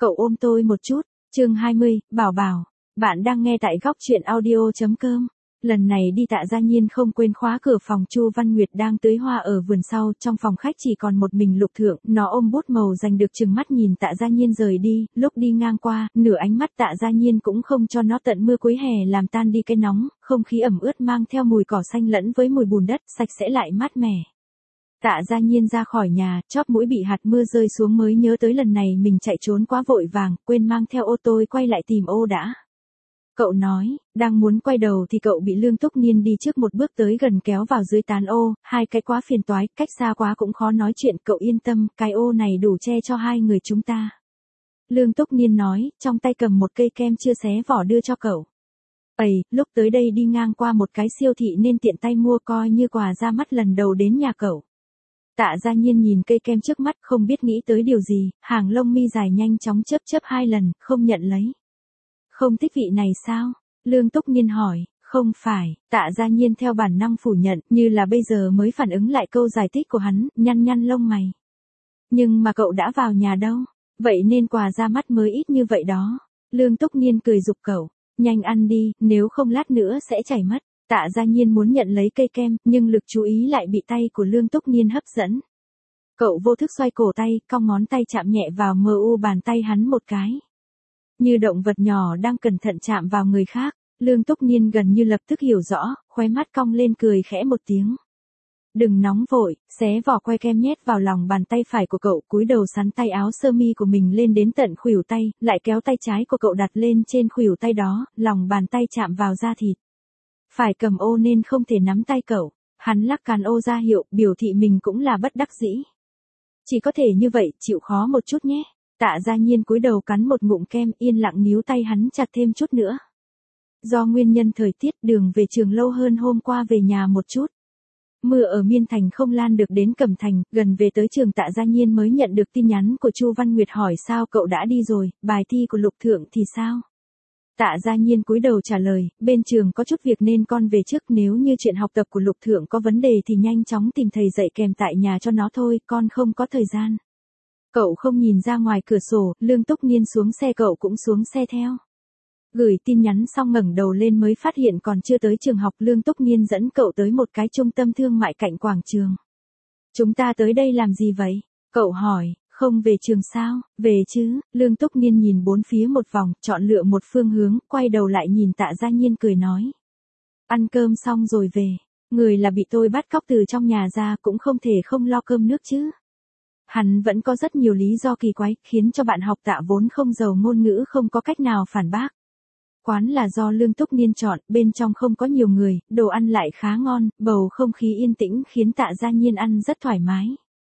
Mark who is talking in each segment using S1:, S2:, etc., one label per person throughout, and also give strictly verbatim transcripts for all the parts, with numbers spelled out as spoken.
S1: cậu ôm tôi một chút. Chương hai mươi, Bảo Bảo. Bạn đang nghe tại góc truyện audio chấm com. Lần này đi Tạ Gia Nhiên không quên khóa cửa phòng. Chu Văn Nguyệt đang tưới hoa ở vườn sau, trong phòng khách chỉ còn một mình Lục Thượng, nó ôm bút màu giành được chừng mắt nhìn Tạ Gia Nhiên rời đi, lúc đi ngang qua, nửa ánh mắt Tạ Gia Nhiên cũng không cho nó tận mưa cuối hè làm tan đi cái nóng, không khí ẩm ướt mang theo mùi cỏ xanh lẫn với mùi bùn đất, sạch sẽ lại mát mẻ. Tạ Gia Nhiên ra khỏi nhà, chóp mũi bị hạt mưa rơi xuống mới nhớ tới lần này mình chạy trốn quá vội vàng, quên mang theo ô tô quay lại tìm ô đã. Cậu nói, đang muốn quay đầu thì cậu bị Lương Túc Niên đi trước một bước tới gần kéo vào dưới tán ô, hai cái quá phiền toái, cách xa quá cũng khó nói chuyện, cậu yên tâm, cái ô này đủ che cho hai người chúng ta. Lương Túc Niên nói, trong tay cầm một cây kem chưa xé vỏ đưa cho cậu. Ây, lúc tới đây đi ngang qua một cái siêu thị nên tiện tay mua coi như quà ra mắt lần đầu đến nhà cậu. Tạ Gia Nhiên nhìn cây kem trước mắt không biết nghĩ tới điều gì, hàng lông mi dài nhanh chóng chớp chớp hai lần, không nhận lấy. Không thích vị này sao? Lương Túc Niên hỏi, không phải, Tạ Gia Nhiên theo bản năng phủ nhận, như là bây giờ mới phản ứng lại câu giải thích của hắn, nhăn nhăn lông mày. Nhưng mà cậu đã vào nhà đâu, vậy nên quà ra mắt mới ít như vậy đó. Lương Túc Niên cười giục cậu, nhanh ăn đi, nếu không lát nữa sẽ chảy mất. Tạ Gia Nhiên muốn nhận lấy cây kem, nhưng lực chú ý lại bị tay của Lương Túc Niên hấp dẫn. Cậu vô thức xoay cổ tay, cong ngón tay chạm nhẹ vào mờ u bàn tay hắn một cái. Như động vật nhỏ đang cẩn thận chạm vào người khác, Lương Túc Niên gần như lập tức hiểu rõ, khóe mắt cong lên cười khẽ một tiếng. Đừng nóng vội, xé vỏ que kem nhét vào lòng bàn tay phải của cậu, cúi đầu sắn tay áo sơ mi của mình lên đến tận khuỷu tay, lại kéo tay trái của cậu đặt lên trên khuỷu tay đó, lòng bàn tay chạm vào da thịt. Phải cầm ô nên không thể nắm tay cậu, hắn lắc cán ô ra hiệu, biểu thị mình cũng là bất đắc dĩ. Chỉ có thể như vậy, chịu khó một chút nhé. Tạ Gia Nhiên cúi đầu cắn một ngụm kem, yên lặng níu tay hắn chặt thêm chút nữa. Do nguyên nhân thời tiết, đường về trường lâu hơn hôm qua về nhà một chút. Mưa ở Miên Thành không lan được đến Cẩm Thành, gần về tới trường Tạ Gia Nhiên mới nhận được tin nhắn của Chu Văn Nguyệt hỏi sao cậu đã đi rồi, bài thi của Lục Thượng thì sao? Tạ Gia Nhiên cúi đầu trả lời, bên trường có chút việc nên con về trước, nếu như chuyện học tập của Lục Thượng có vấn đề thì nhanh chóng tìm thầy dạy kèm tại nhà cho nó thôi, con không có thời gian. Cậu không nhìn ra ngoài cửa sổ, Lương Túc Niên xuống xe cậu cũng xuống xe theo. Gửi tin nhắn xong ngẩng đầu lên mới phát hiện còn chưa tới trường học, Lương Túc Niên dẫn cậu tới một cái trung tâm thương mại cạnh quảng trường. Chúng ta tới đây làm gì vậy? Cậu hỏi, không về trường sao? Về chứ, Lương Túc Niên nhìn bốn phía một vòng, chọn lựa một phương hướng, quay đầu lại nhìn Tạ Gia Nhiên cười nói. Ăn cơm xong rồi về, người là bị tôi bắt cóc từ trong nhà ra cũng không thể không lo cơm nước chứ. Hắn vẫn có rất nhiều lý do kỳ quái, khiến cho bạn học Tạ vốn không giàu ngôn ngữ không có cách nào phản bác. Quán là do Lương Túc Niên chọn, bên trong không có nhiều người, đồ ăn lại khá ngon, bầu không khí yên tĩnh khiến Tạ Gia Nhiên ăn rất thoải mái.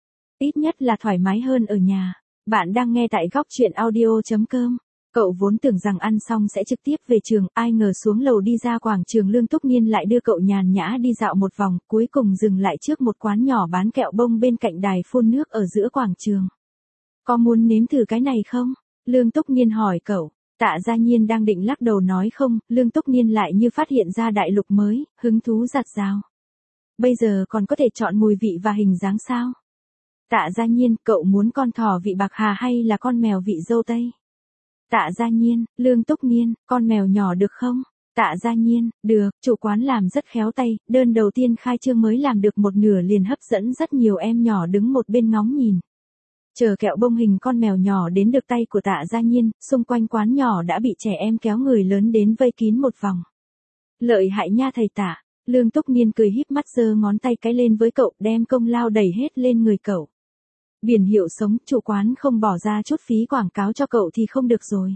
S1: Ít nhất là thoải mái hơn ở nhà. Bạn đang nghe tại góc truyện audio chấm com. Cậu vốn tưởng rằng ăn xong sẽ trực tiếp về trường, ai ngờ xuống lầu đi ra quảng trường Lương Túc Niên lại đưa cậu nhàn nhã đi dạo một vòng, cuối cùng dừng lại trước một quán nhỏ bán kẹo bông bên cạnh đài phun nước ở giữa quảng trường. Có muốn nếm thử cái này không? Lương Túc Niên hỏi cậu. Tạ Gia Nhiên đang định lắc đầu nói không, Lương Túc Niên lại như phát hiện ra đại lục mới, hứng thú giặt rào. Bây giờ còn có thể chọn mùi vị và hình dáng sao? Tạ Gia Nhiên, cậu muốn con thỏ vị bạc hà hay là con mèo vị dâu tây? Tạ Gia Nhiên, Lương Túc Niên, con mèo nhỏ được không? Tạ Gia Nhiên, được, chủ quán làm rất khéo tay, đơn đầu tiên khai trương mới làm được một nửa liền hấp dẫn rất nhiều em nhỏ đứng một bên ngóng nhìn. Chờ kẹo bông hình con mèo nhỏ đến được tay của Tạ Gia Nhiên, xung quanh quán nhỏ đã bị trẻ em kéo người lớn đến vây kín một vòng. Lợi hại nha thầy Tạ. Lương Túc Niên cười híp mắt giơ ngón tay cái lên với cậu, đem công lao đẩy hết lên người cậu. Biển hiệu sống, chủ quán không bỏ ra chút phí quảng cáo cho cậu thì không được rồi.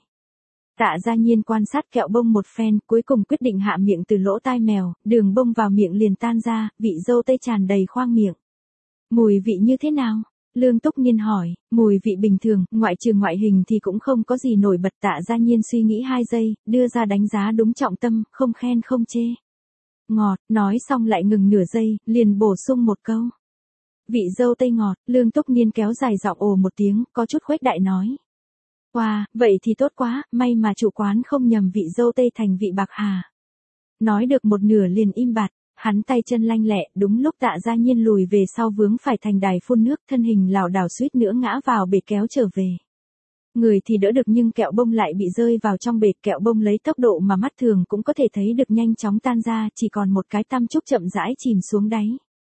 S1: Tạ Gia Nhiên quan sát kẹo bông một phen, cuối cùng quyết định hạ miệng từ lỗ tai mèo, đường bông vào miệng liền tan ra, vị dâu tây tràn đầy khoang miệng. Mùi vị như thế nào? Lương Túc Niên hỏi, mùi vị bình thường, ngoại trừ ngoại hình thì cũng không có gì nổi bật. Tạ Gia Nhiên suy nghĩ hai giây, đưa ra đánh giá đúng trọng tâm, không khen không chê. Ngọt, nói xong lại ngừng nửa giây, liền bổ sung một câu. Vị dâu tây ngọt, Lương Túc Niên kéo dài giọng ồ một tiếng, có chút khuếch đại nói. Wow, vậy thì tốt quá, may mà chủ quán không nhầm vị dâu tây thành vị bạc hà. Nói được một nửa liền im bặt, hắn tay chân lanh lẹ, đúng lúc Tạ Gia Nhiên lùi về sau vướng phải thành đài phun nước, thân hình lảo đảo suýt nữa ngã vào bể kéo trở về. Người thì đỡ được nhưng kẹo bông lại bị rơi vào trong bệt, kẹo bông lấy tốc độ mà mắt thường cũng có thể thấy được nhanh chóng tan ra, chỉ còn một cái tăm trúc chậm rãi chìm xuống đáy.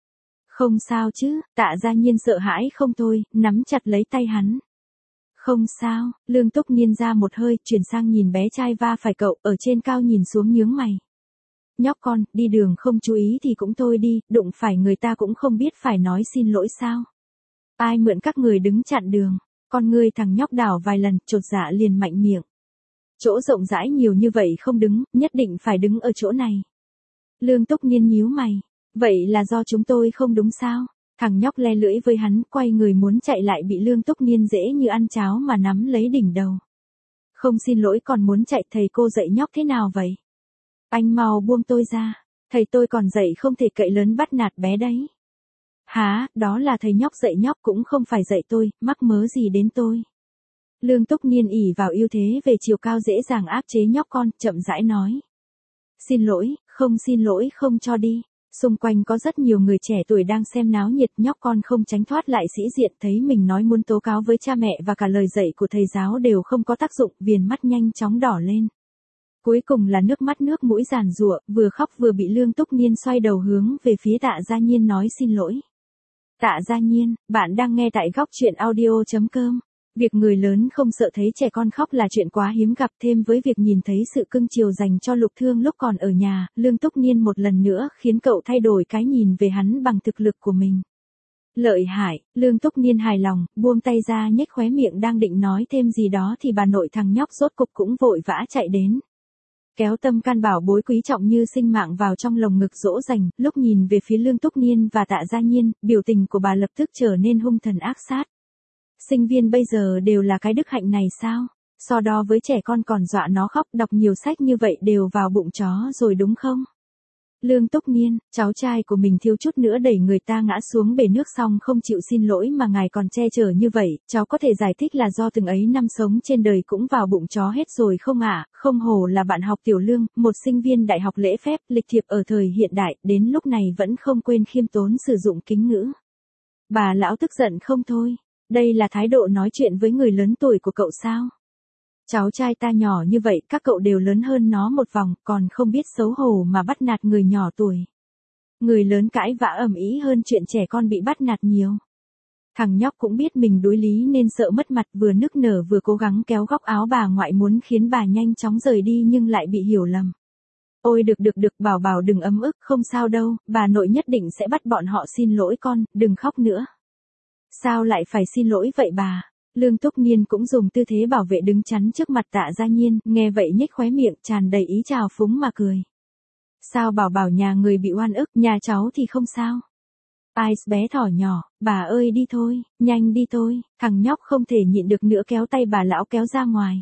S1: Không sao chứ, Tạ Gia Nhiên sợ hãi không thôi, nắm chặt lấy tay hắn. Không sao, Lương Túc Niên ra một hơi, chuyển sang nhìn bé trai va phải cậu, ở trên cao nhìn xuống nhướng mày. Nhóc con, đi đường không chú ý thì cũng thôi đi, đụng phải người ta cũng không biết phải nói xin lỗi sao. Ai mượn các người đứng chặn đường, con ngươi thằng nhóc đảo vài lần, chột dạ liền mạnh miệng. Chỗ rộng rãi nhiều như vậy không đứng, nhất định phải đứng ở chỗ này. Lương Túc Niên nhíu mày, vậy là do chúng tôi không đúng sao? Thằng nhóc le lưỡi với hắn, quay người muốn chạy lại bị Lương Túc Niên dễ như ăn cháo mà nắm lấy đỉnh đầu. Không xin lỗi còn muốn chạy, thầy cô dạy nhóc thế nào vậy? Anh mau buông tôi ra, thầy tôi còn dạy không thể cậy lớn bắt nạt bé đấy. Hả, đó là thầy nhóc dạy nhóc cũng không phải dạy tôi, mắc mớ gì đến tôi. Lương Túc Niên ỷ vào ưu thế về chiều cao dễ dàng áp chế nhóc con, chậm rãi nói. Xin lỗi, không xin lỗi không cho đi. Xung quanh có rất nhiều người trẻ tuổi đang xem náo nhiệt, nhóc con không tránh thoát lại sĩ diện, thấy mình nói muốn tố cáo với cha mẹ và cả lời dạy của thầy giáo đều không có tác dụng, viền mắt nhanh chóng đỏ lên. Cuối cùng là nước mắt nước mũi giàn giụa, vừa khóc vừa bị Lương Túc Niên xoay đầu hướng về phía Tạ Gia Nhiên nói xin lỗi. Tạ Gia Nhiên, bạn đang nghe tại góc truyện audio chấm com. Việc người lớn không sợ thấy trẻ con khóc là chuyện quá hiếm gặp, thêm với việc nhìn thấy sự cưng chiều dành cho Lục Thương lúc còn ở nhà, Lương Túc Niên một lần nữa khiến cậu thay đổi cái nhìn về hắn bằng thực lực của mình. Lợi hại, Lương Túc Niên hài lòng, buông tay ra nhếch khóe miệng đang định nói thêm gì đó thì bà nội thằng nhóc rốt cục cũng vội vã chạy đến. Kéo tâm can bảo bối quý trọng như sinh mạng vào trong lồng ngực dỗ dành, lúc nhìn về phía Lương Túc Niên và Tạ Gia Nhiên, biểu tình của bà lập tức trở nên hung thần ác sát. Sinh viên bây giờ đều là cái đức hạnh này sao? So đo với trẻ con còn dọa nó khóc, đọc nhiều sách như vậy đều vào bụng chó rồi đúng không? Lương Túc Niên, cháu trai của mình thiếu chút nữa đẩy người ta ngã xuống bể nước xong không chịu xin lỗi mà ngài còn che chở như vậy, cháu có thể giải thích là do từng ấy năm sống trên đời cũng vào bụng chó hết rồi không ạ? À? Không hổ là bạn học tiểu Lương, một sinh viên đại học lễ phép, lịch thiệp ở thời hiện đại, đến lúc này vẫn không quên khiêm tốn sử dụng kính ngữ. Bà lão tức giận không thôi. Đây là thái độ nói chuyện với người lớn tuổi của cậu sao? Cháu trai ta nhỏ như vậy, các cậu đều lớn hơn nó một vòng, còn không biết xấu hổ mà bắt nạt người nhỏ tuổi. Người lớn cãi vã ầm ĩ hơn chuyện trẻ con bị bắt nạt nhiều. Thằng nhóc cũng biết mình đối lý nên sợ mất mặt, vừa nức nở vừa cố gắng kéo góc áo bà ngoại muốn khiến bà nhanh chóng rời đi nhưng lại bị hiểu lầm. Ôi được được được, bảo bảo đừng ấm ức, không sao đâu, bà nội nhất định sẽ bắt bọn họ xin lỗi con, đừng khóc nữa. Sao lại phải xin lỗi vậy bà? Lương Túc Niên cũng dùng tư thế bảo vệ đứng chắn trước mặt Tạ Gia Nhiên, nghe vậy nhếch khóe miệng tràn đầy ý trào phúng mà cười. Sao bảo bảo nhà người bị oan ức, nhà cháu thì không sao. Ai bé thỏ nhỏ, bà ơi đi thôi, nhanh đi thôi, thằng nhóc không thể nhịn được nữa kéo tay bà lão kéo ra ngoài.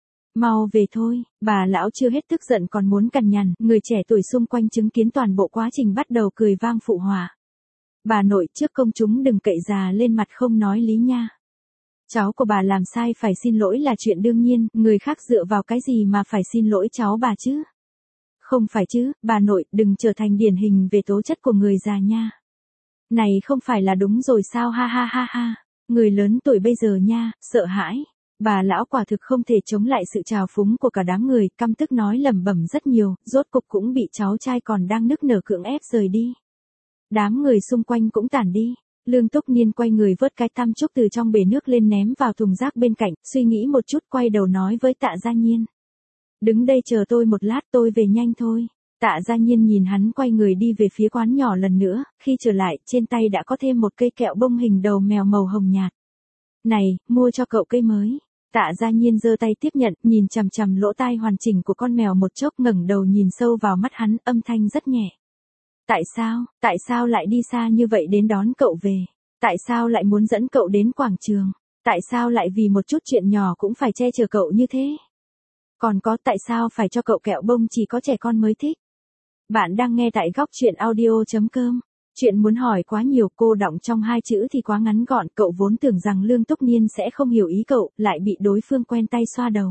S1: Mau về thôi, bà lão chưa hết tức giận còn muốn cằn nhằn, người trẻ tuổi xung quanh chứng kiến toàn bộ quá trình bắt đầu cười vang phụ họa. Bà nội, trước công chúng đừng cậy già lên mặt không nói lý nha. Cháu của bà làm sai phải xin lỗi là chuyện đương nhiên, người khác dựa vào cái gì mà phải xin lỗi cháu bà chứ? Không phải chứ, bà nội, đừng trở thành điển hình về tố chất của người già nha. Này không phải là đúng rồi sao, ha ha ha ha. Người lớn tuổi bây giờ nha, sợ hãi. Bà lão quả thực không thể chống lại sự trào phúng của cả đám người, căm tức nói lẩm bẩm rất nhiều, rốt cục cũng bị cháu trai còn đang nức nở cưỡng ép rời đi. Đám người xung quanh cũng tản đi. Lương Túc Niên quay người vớt cái tam trúc từ trong bể nước lên ném vào thùng rác bên cạnh, suy nghĩ một chút quay đầu nói với Tạ Gia Nhiên. Đứng đây chờ tôi một lát, tôi về nhanh thôi. Tạ Gia Nhiên nhìn hắn quay người đi về phía quán nhỏ lần nữa, khi trở lại, trên tay đã có thêm một cây kẹo bông hình đầu mèo màu hồng nhạt. Này, mua cho cậu cây mới. Tạ Gia Nhiên giơ tay tiếp nhận, nhìn chằm chằm lỗ tai hoàn chỉnh của con mèo một chốc, ngẩng đầu nhìn sâu vào mắt hắn, âm thanh rất nhẹ. Tại sao, tại sao lại đi xa như vậy đến đón cậu về? Tại sao lại muốn dẫn cậu đến quảng trường? Tại sao lại vì một chút chuyện nhỏ cũng phải che chở cậu như thế? Còn có tại sao phải cho cậu kẹo bông chỉ có trẻ con mới thích? Bạn đang nghe tại góc truyện audio chấm com. Chuyện muốn hỏi quá nhiều, cô đọng trong hai chữ thì quá ngắn gọn, cậu vốn tưởng rằng Lương Túc Niên sẽ không hiểu ý cậu, lại bị đối phương quen tay xoa đầu.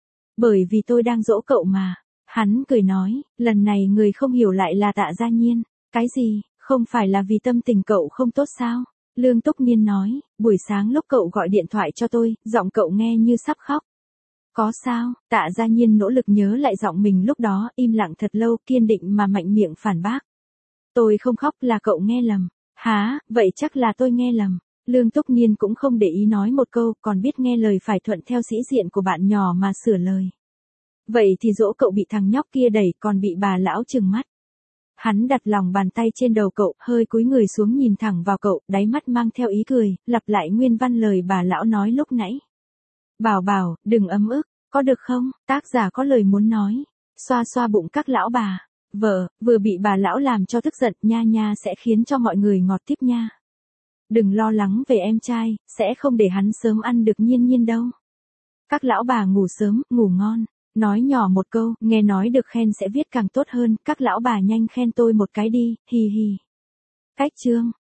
S1: Bởi vì tôi đang dỗ cậu mà. Hắn cười nói, lần này người không hiểu lại là Tạ Gia Nhiên. Cái gì, không phải là vì tâm tình cậu không tốt sao? Lương Túc Niên nói, buổi sáng lúc cậu gọi điện thoại cho tôi, giọng cậu nghe như sắp khóc. Có sao? Tạ Gia Nhiên nỗ lực nhớ lại giọng mình lúc đó, im lặng thật lâu, kiên định mà mạnh miệng phản bác. Tôi không khóc, là cậu nghe lầm. Hả, vậy chắc là tôi nghe lầm. Lương Túc Niên cũng không để ý nói một câu, còn biết nghe lời phải thuận theo sĩ diện của bạn nhỏ mà sửa lời. Vậy thì dỗ cậu bị thằng nhóc kia đẩy, còn bị bà lão trừng mắt. Hắn đặt lòng bàn tay trên đầu cậu, hơi cúi người xuống nhìn thẳng vào cậu, đáy mắt mang theo ý cười, lặp lại nguyên văn lời bà lão nói lúc nãy. Bảo bảo, đừng ấm ức, có được không? Tác giả có lời muốn nói. Xoa xoa bụng các lão bà. Vợ, vừa bị bà lão làm cho tức giận, nha nha sẽ khiến cho mọi người ngọt tiếp nha. Đừng lo lắng về em trai, sẽ không để hắn sớm ăn được Nhiên Nhiên đâu. Các lão bà ngủ sớm, ngủ ngon. Nói nhỏ một câu, nghe nói được khen sẽ viết càng tốt hơn, các lão bà nhanh khen tôi một cái đi, hì hì. Cách chương.